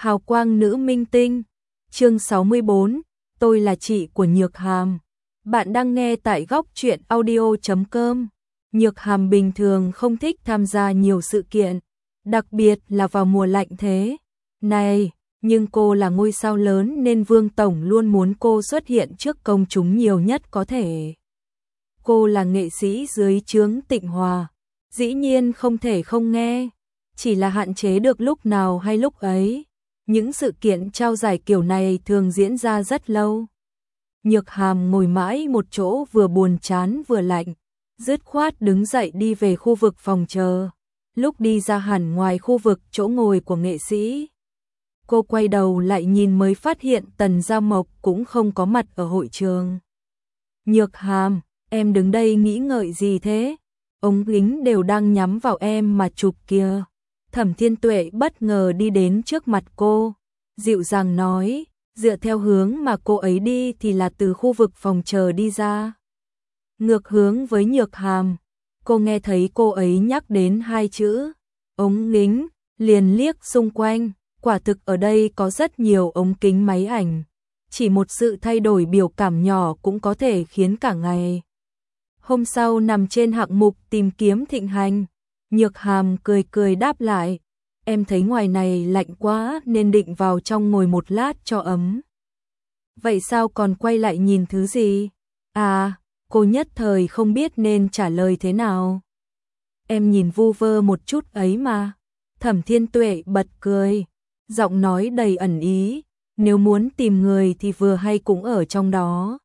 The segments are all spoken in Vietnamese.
Hào quang nữ minh tinh. Chương 64, tôi là chị của Nhược Hàm. Bạn đang nghe tại góc truyện audio.com. Nhược Hàm bình thường không thích tham gia nhiều sự kiện, đặc biệt là vào mùa lạnh thế này, nhưng cô là ngôi sao lớn nên Vương Tổng luôn muốn cô xuất hiện trước công chúng nhiều nhất có thể. Cô là nghệ sĩ dưới trướng Tịnh Hòa, dĩ nhiên không thể không nghe, chỉ là hạn chế được lúc nào hay lúc ấy. Những sự kiện trao giải kiểu này thường diễn ra rất lâu. Nhược Hàm ngồi mãi một chỗ vừa buồn chán vừa lạnh, dứt khoát đứng dậy đi về khu vực phòng chờ. Lúc đi ra hẳn ngoài khu vực chỗ ngồi của nghệ sĩ, cô quay đầu lại nhìn mới phát hiện Tần Gia Mộc cũng không có mặt ở hội trường. Nhược Hàm, em đứng đây nghĩ ngợi gì thế? Ống kính đều đang nhắm vào em mà chụp kìa. Thẩm Thiên Tuệ bất ngờ đi đến trước mặt cô, dịu dàng nói, dựa theo hướng mà cô ấy đi thì là từ khu vực phòng chờ đi ra. Ngược hướng với Nhược Hàm, cô nghe thấy cô ấy nhắc đến hai chữ, ống kính, liền liếc xung quanh, quả thực ở đây có rất nhiều ống kính máy ảnh. Chỉ một sự thay đổi biểu cảm nhỏ cũng có thể khiến cả ngày hôm sau nằm trên hạng mục tìm kiếm thịnh hành. Nhược Hàm cười cười đáp lại, em thấy ngoài này lạnh quá nên định vào trong ngồi một lát cho ấm. Vậy sao còn quay lại nhìn thứ gì? À, cô nhất thời không biết nên trả lời thế nào. Em nhìn vu vơ một chút ấy mà. Thẩm Thiên Tuệ bật cười, giọng nói đầy ẩn ý, nếu muốn tìm người thì vừa hay cũng ở trong đó.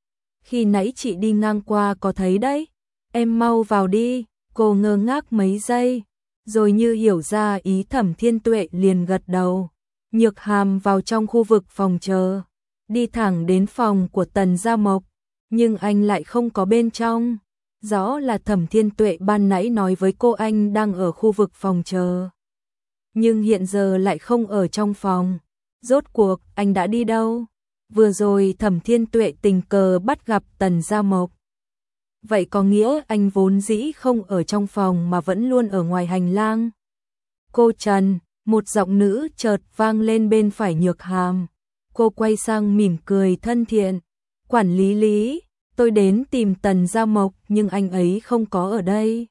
Khi nãy chị đi ngang qua có thấy đấy, em mau vào đi. Cô ngơ ngác mấy giây, rồi như hiểu ra ý Thẩm Thiên Tuệ liền gật đầu. Nhược Hàm vào trong khu vực phòng chờ, đi thẳng đến phòng của Tần Gia Mộc, nhưng anh lại không có bên trong. Rõ là Thẩm Thiên Tuệ ban nãy nói với cô anh đang ở khu vực phòng chờ, nhưng hiện giờ lại không ở trong phòng. Rốt cuộc anh đã đi đâu? Vừa rồi Thẩm Thiên Tuệ tình cờ bắt gặp Tần Gia Mộc. Vậy có nghĩa anh vốn dĩ không ở trong phòng mà vẫn luôn ở ngoài hành lang. Cô Trần, một giọng nữ chợt vang lên bên phải Nhược Hàm. Cô quay sang mỉm cười thân thiện. Quản lý Lý, tôi đến tìm Tần Gia Mộc nhưng anh ấy không có ở đây.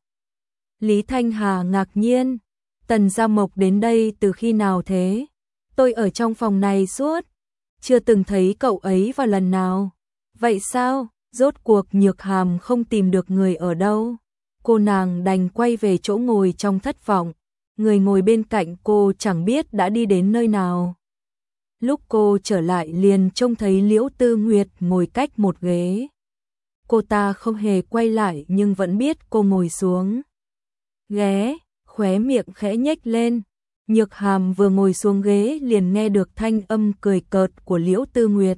Lý Thanh Hà ngạc nhiên. Tần Gia Mộc đến đây từ khi nào thế? Tôi ở trong phòng này suốt, chưa từng thấy cậu ấy vào lần nào. Vậy sao? Rốt cuộc Nhược Hàm không tìm được người ở đâu. Cô nàng đành quay về chỗ ngồi trong thất vọng. Người ngồi bên cạnh cô chẳng biết đã đi đến nơi nào. Lúc cô trở lại liền trông thấy Liễu Tư Nguyệt ngồi cách một ghế. Cô ta không hề quay lại nhưng vẫn biết cô ngồi xuống ghế, khóe miệng khẽ nhếch lên. Nhược Hàm vừa ngồi xuống ghế liền nghe được thanh âm cười cợt của Liễu Tư Nguyệt.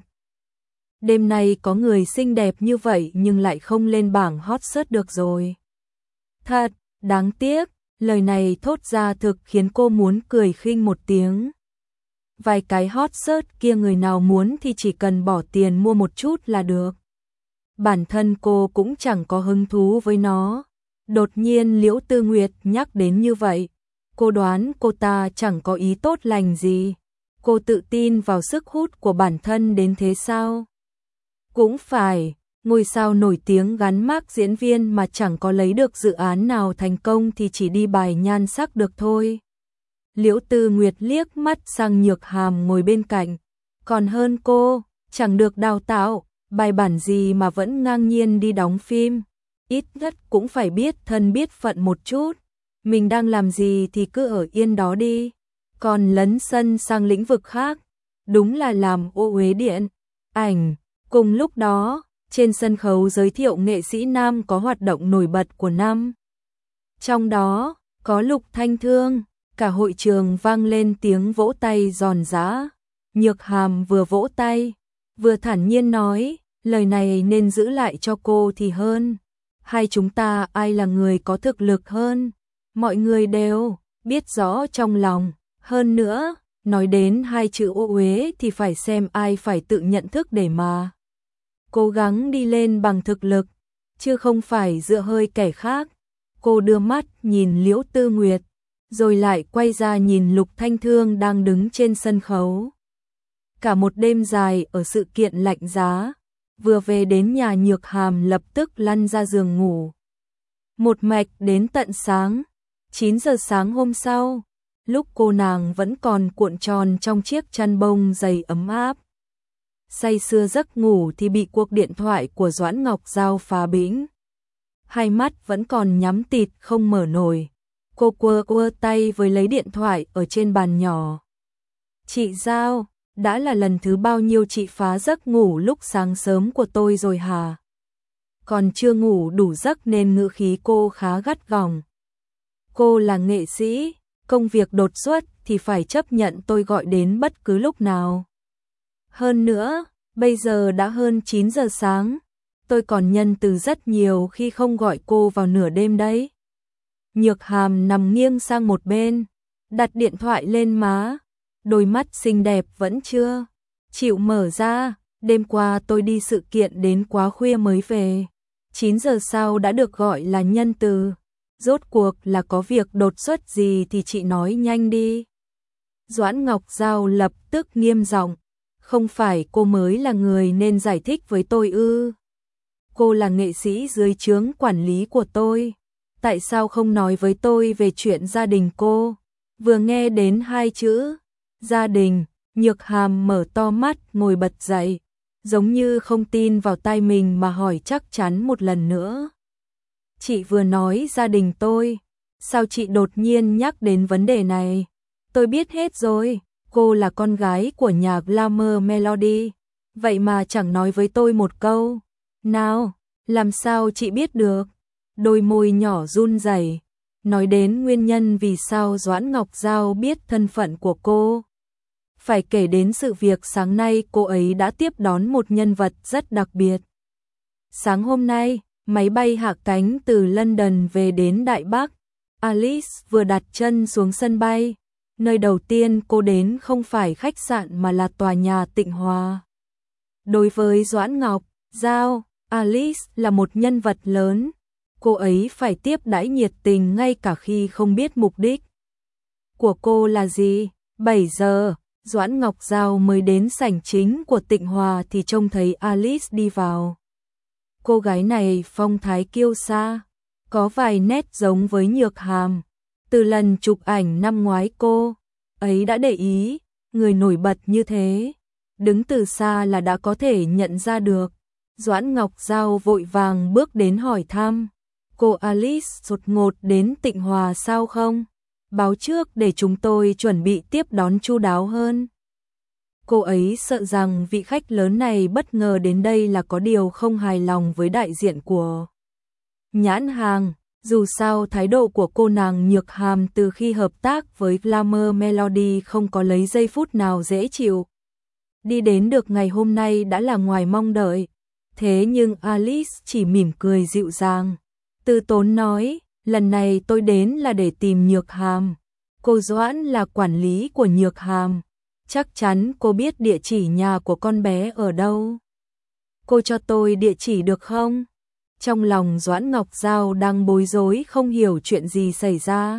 Đêm nay có người xinh đẹp như vậy nhưng lại không lên bảng hot search được rồi. Thật, đáng tiếc, lời này thốt ra thực khiến cô muốn cười khinh một tiếng. Vài cái hot search kia người nào muốn thì chỉ cần bỏ tiền mua một chút là được. Bản thân cô cũng chẳng có hứng thú với nó. Đột nhiên Liễu Tư Nguyệt nhắc đến như vậy. Cô đoán cô ta chẳng có ý tốt lành gì. Cô tự tin vào sức hút của bản thân đến thế sao? Cũng phải, ngôi sao nổi tiếng gắn mác diễn viên mà chẳng có lấy được dự án nào thành công thì chỉ đi bài nhan sắc được thôi. Liễu Tư Nguyệt liếc mắt sang Nhược Hàm ngồi bên cạnh. Còn hơn cô, chẳng được đào tạo, bài bản gì mà vẫn ngang nhiên đi đóng phim. Ít nhất cũng phải biết thân biết phận một chút. Mình đang làm gì thì cứ ở yên đó đi. Còn lấn sân sang lĩnh vực khác, đúng là làm ô uế điện ảnh. Cùng lúc đó, trên sân khấu giới thiệu nghệ sĩ nam có hoạt động nổi bật của năm. Trong đó, có Lục Thanh Thương, cả hội trường vang lên tiếng vỗ tay giòn giã. Nhược Hàm vừa vỗ tay, vừa thản nhiên nói, lời này nên giữ lại cho cô thì hơn. Hai chúng ta ai là người có thực lực hơn, mọi người đều biết rõ trong lòng. Hơn nữa, nói đến hai chữ ô uế thì phải xem ai phải tự nhận thức để mà cố gắng đi lên bằng thực lực, chứ không phải dựa hơi kẻ khác. Cô đưa mắt nhìn Liễu Tư Nguyệt, rồi lại quay ra nhìn Lục Thanh Thương đang đứng trên sân khấu. Cả một đêm dài ở sự kiện lạnh giá, vừa về đến nhà Nhược Hàm lập tức lăn ra giường ngủ. Một mạch đến tận sáng, 9 giờ sáng hôm sau, lúc cô nàng vẫn còn cuộn tròn trong chiếc chăn bông dày ấm áp. Say sưa giấc ngủ thì bị cuộc điện thoại của Doãn Ngọc Giao phá bĩnh. Hai mắt vẫn còn nhắm tịt không mở nổi. Cô quơ tay với lấy điện thoại ở trên bàn nhỏ. Chị Giao, đã là lần thứ bao nhiêu chị phá giấc ngủ lúc sáng sớm của tôi rồi hả? Còn chưa ngủ đủ giấc nên ngữ khí cô khá gắt gỏng. Cô là nghệ sĩ, công việc đột xuất thì phải chấp nhận tôi gọi đến bất cứ lúc nào. Hơn nữa, bây giờ đã hơn 9 giờ sáng, tôi còn nhân từ rất nhiều khi không gọi cô vào nửa đêm đấy. Nhược Hàm nằm nghiêng sang một bên, đặt điện thoại lên má, đôi mắt xinh đẹp vẫn chưa chịu mở ra. Đêm qua tôi đi sự kiện đến quá khuya mới về, 9 giờ sau đã được gọi là nhân từ. Rốt cuộc là có việc đột xuất gì thì chị nói nhanh đi. Doãn Ngọc Giao lập tức nghiêm giọng, không phải cô mới là người nên giải thích với tôi ư? Cô là nghệ sĩ dưới trướng quản lý của tôi, tại sao không nói với tôi về chuyện gia đình cô? Vừa nghe đến hai chữ gia đình, Nhược Hàm mở to mắt ngồi bật dậy, giống như không tin vào tai mình mà hỏi chắc chắn một lần nữa. Chị vừa nói gia đình tôi, sao chị đột nhiên nhắc đến vấn đề này? Tôi biết hết rồi, cô là con gái của nhà Glamour Melody, vậy mà chẳng nói với tôi một câu. Nào, làm sao chị biết được? Đôi môi nhỏ run rẩy, nói đến nguyên nhân vì sao Doãn Ngọc Giao biết thân phận của cô. Phải kể đến sự việc sáng nay cô ấy đã tiếp đón một nhân vật rất đặc biệt. Sáng hôm nay, máy bay hạ cánh từ London về đến Đại Bắc. Alice vừa đặt chân xuống sân bay, nơi đầu tiên cô đến không phải khách sạn mà là tòa nhà Tịnh Hòa. Đối với Doãn Ngọc Giao, Alice là một nhân vật lớn, cô ấy phải tiếp đãi nhiệt tình ngay cả khi không biết mục đích của cô là gì. 7 giờ, Doãn Ngọc Giao mới đến sảnh chính của Tịnh Hòa thì trông thấy Alice đi vào. Cô gái này phong thái kiêu sa, có vài nét giống với Nhược Hàm. Từ lần chụp ảnh năm ngoái cô ấy đã để ý, người nổi bật như thế, đứng từ xa là đã có thể nhận ra được. Doãn Ngọc Giao vội vàng bước đến hỏi thăm, cô Alice đột ngột đến Tịnh Hòa sao không? Báo trước để chúng tôi chuẩn bị tiếp đón chu đáo hơn. Cô ấy sợ rằng vị khách lớn này bất ngờ đến đây là có điều không hài lòng với đại diện của nhãn hàng. Dù sao thái độ của cô nàng Nhược Hàm từ khi hợp tác với Glamour Melody không có lấy giây phút nào dễ chịu. Đi đến được ngày hôm nay đã là ngoài mong đợi. Thế nhưng Alice chỉ mỉm cười dịu dàng, từ tốn nói, lần này tôi đến là để tìm Nhược Hàm. Cô Doãn là quản lý của Nhược Hàm, chắc chắn cô biết địa chỉ nhà của con bé ở đâu. Cô cho tôi địa chỉ được không? Trong lòng Doãn Ngọc Giao đang bối rối không hiểu chuyện gì xảy ra.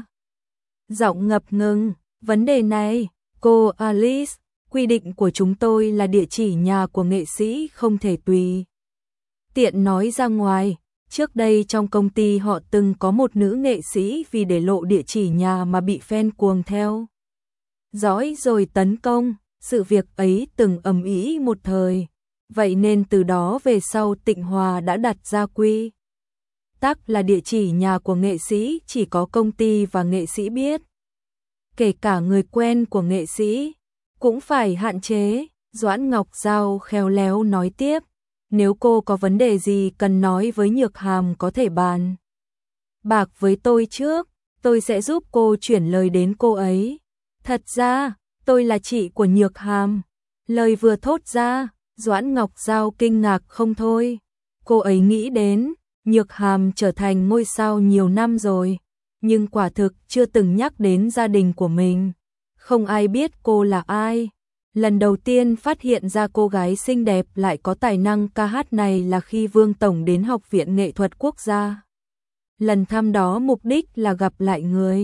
Giọng ngập ngừng, vấn đề này, cô Alice, quy định của chúng tôi là địa chỉ nhà của nghệ sĩ không thể tùy tiện nói ra ngoài. Trước đây trong công ty họ từng có một nữ nghệ sĩ vì để lộ địa chỉ nhà mà bị fan cuồng theo dõi rồi tấn công, sự việc ấy từng ầm ĩ một thời. Vậy nên từ đó về sau Tịnh Hòa đã đặt ra quy tắc là địa chỉ nhà của nghệ sĩ chỉ có công ty và nghệ sĩ biết. Kể cả người quen của nghệ sĩ cũng phải hạn chế. Doãn Ngọc Giao khéo léo nói tiếp, nếu cô có vấn đề gì cần nói với Nhược Hàm có thể bàn bạc với tôi trước, tôi sẽ giúp cô chuyển lời đến cô ấy. Thật ra, tôi là chị của Nhược Hàm. Lời vừa thốt ra, Doãn Ngọc Giao kinh ngạc không thôi. Cô ấy nghĩ đến, Nhược Hàm trở thành ngôi sao nhiều năm rồi, nhưng quả thực chưa từng nhắc đến gia đình của mình. Không ai biết cô là ai. Lần đầu tiên phát hiện ra cô gái xinh đẹp lại có tài năng ca hát này là khi Vương Tổng đến Học viện Nghệ thuật Quốc gia. Lần thăm đó mục đích là gặp lại người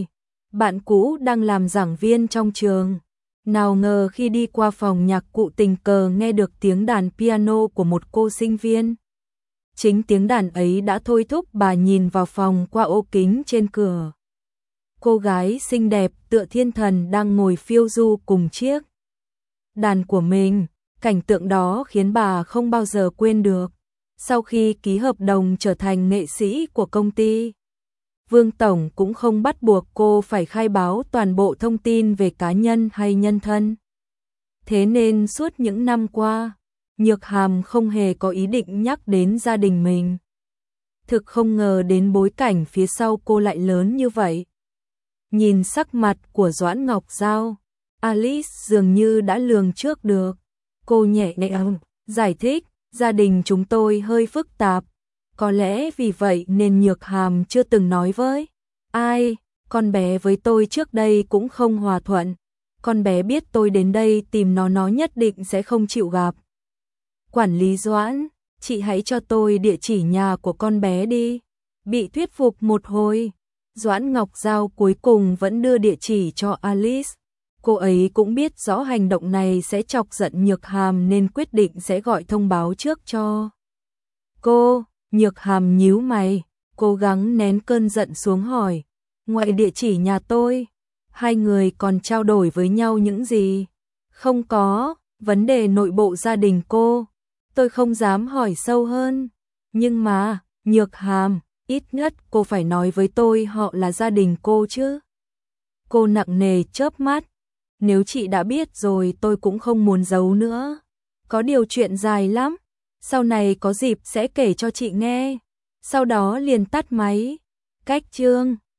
bạn cũ đang làm giảng viên trong trường. Nào ngờ khi đi qua phòng nhạc cụ tình cờ nghe được tiếng đàn piano của một cô sinh viên. Chính tiếng đàn ấy đã thôi thúc bà nhìn vào phòng qua ô kính trên cửa. Cô gái xinh đẹp tựa thiên thần đang ngồi phiêu du cùng chiếc đàn của mình. Cảnh tượng đó khiến bà không bao giờ quên được. Sau khi ký hợp đồng trở thành nghệ sĩ của công ty, Vương Tổng cũng không bắt buộc cô phải khai báo toàn bộ thông tin về cá nhân hay nhân thân. Thế nên suốt những năm qua, Nhược Hàm không hề có ý định nhắc đến gia đình mình. Thực không ngờ đến bối cảnh phía sau cô lại lớn như vậy. Nhìn sắc mặt của Doãn Ngọc Giao, Alice dường như đã lường trước được. Cô nhẹ nhàng giải thích, gia đình chúng tôi hơi phức tạp. Có lẽ vì vậy nên Nhược Hàm chưa từng nói với ai. Con bé với tôi trước đây cũng không hòa thuận. Con bé biết tôi đến đây tìm nó nhất định sẽ không chịu gặp. Quản lý Doãn, chị hãy cho tôi địa chỉ nhà của con bé đi. Bị thuyết phục một hồi, Doãn Ngọc Giao cuối cùng vẫn đưa địa chỉ cho Alice. Cô ấy cũng biết rõ hành động này sẽ chọc giận Nhược Hàm nên quyết định sẽ gọi thông báo trước cho cô. Nhược Hàm nhíu mày, cố gắng nén cơn giận xuống hỏi, ngoài địa chỉ nhà tôi, hai người còn trao đổi với nhau những gì? Không có, vấn đề nội bộ gia đình cô, tôi không dám hỏi sâu hơn. Nhưng mà, Nhược Hàm, ít nhất cô phải nói với tôi họ là gia đình cô chứ. Cô nặng nề chớp mắt, nếu chị đã biết rồi tôi cũng không muốn giấu nữa. Có điều chuyện dài lắm, sau này có dịp sẽ kể cho chị nghe. Sau đó liền tắt máy. Cách chương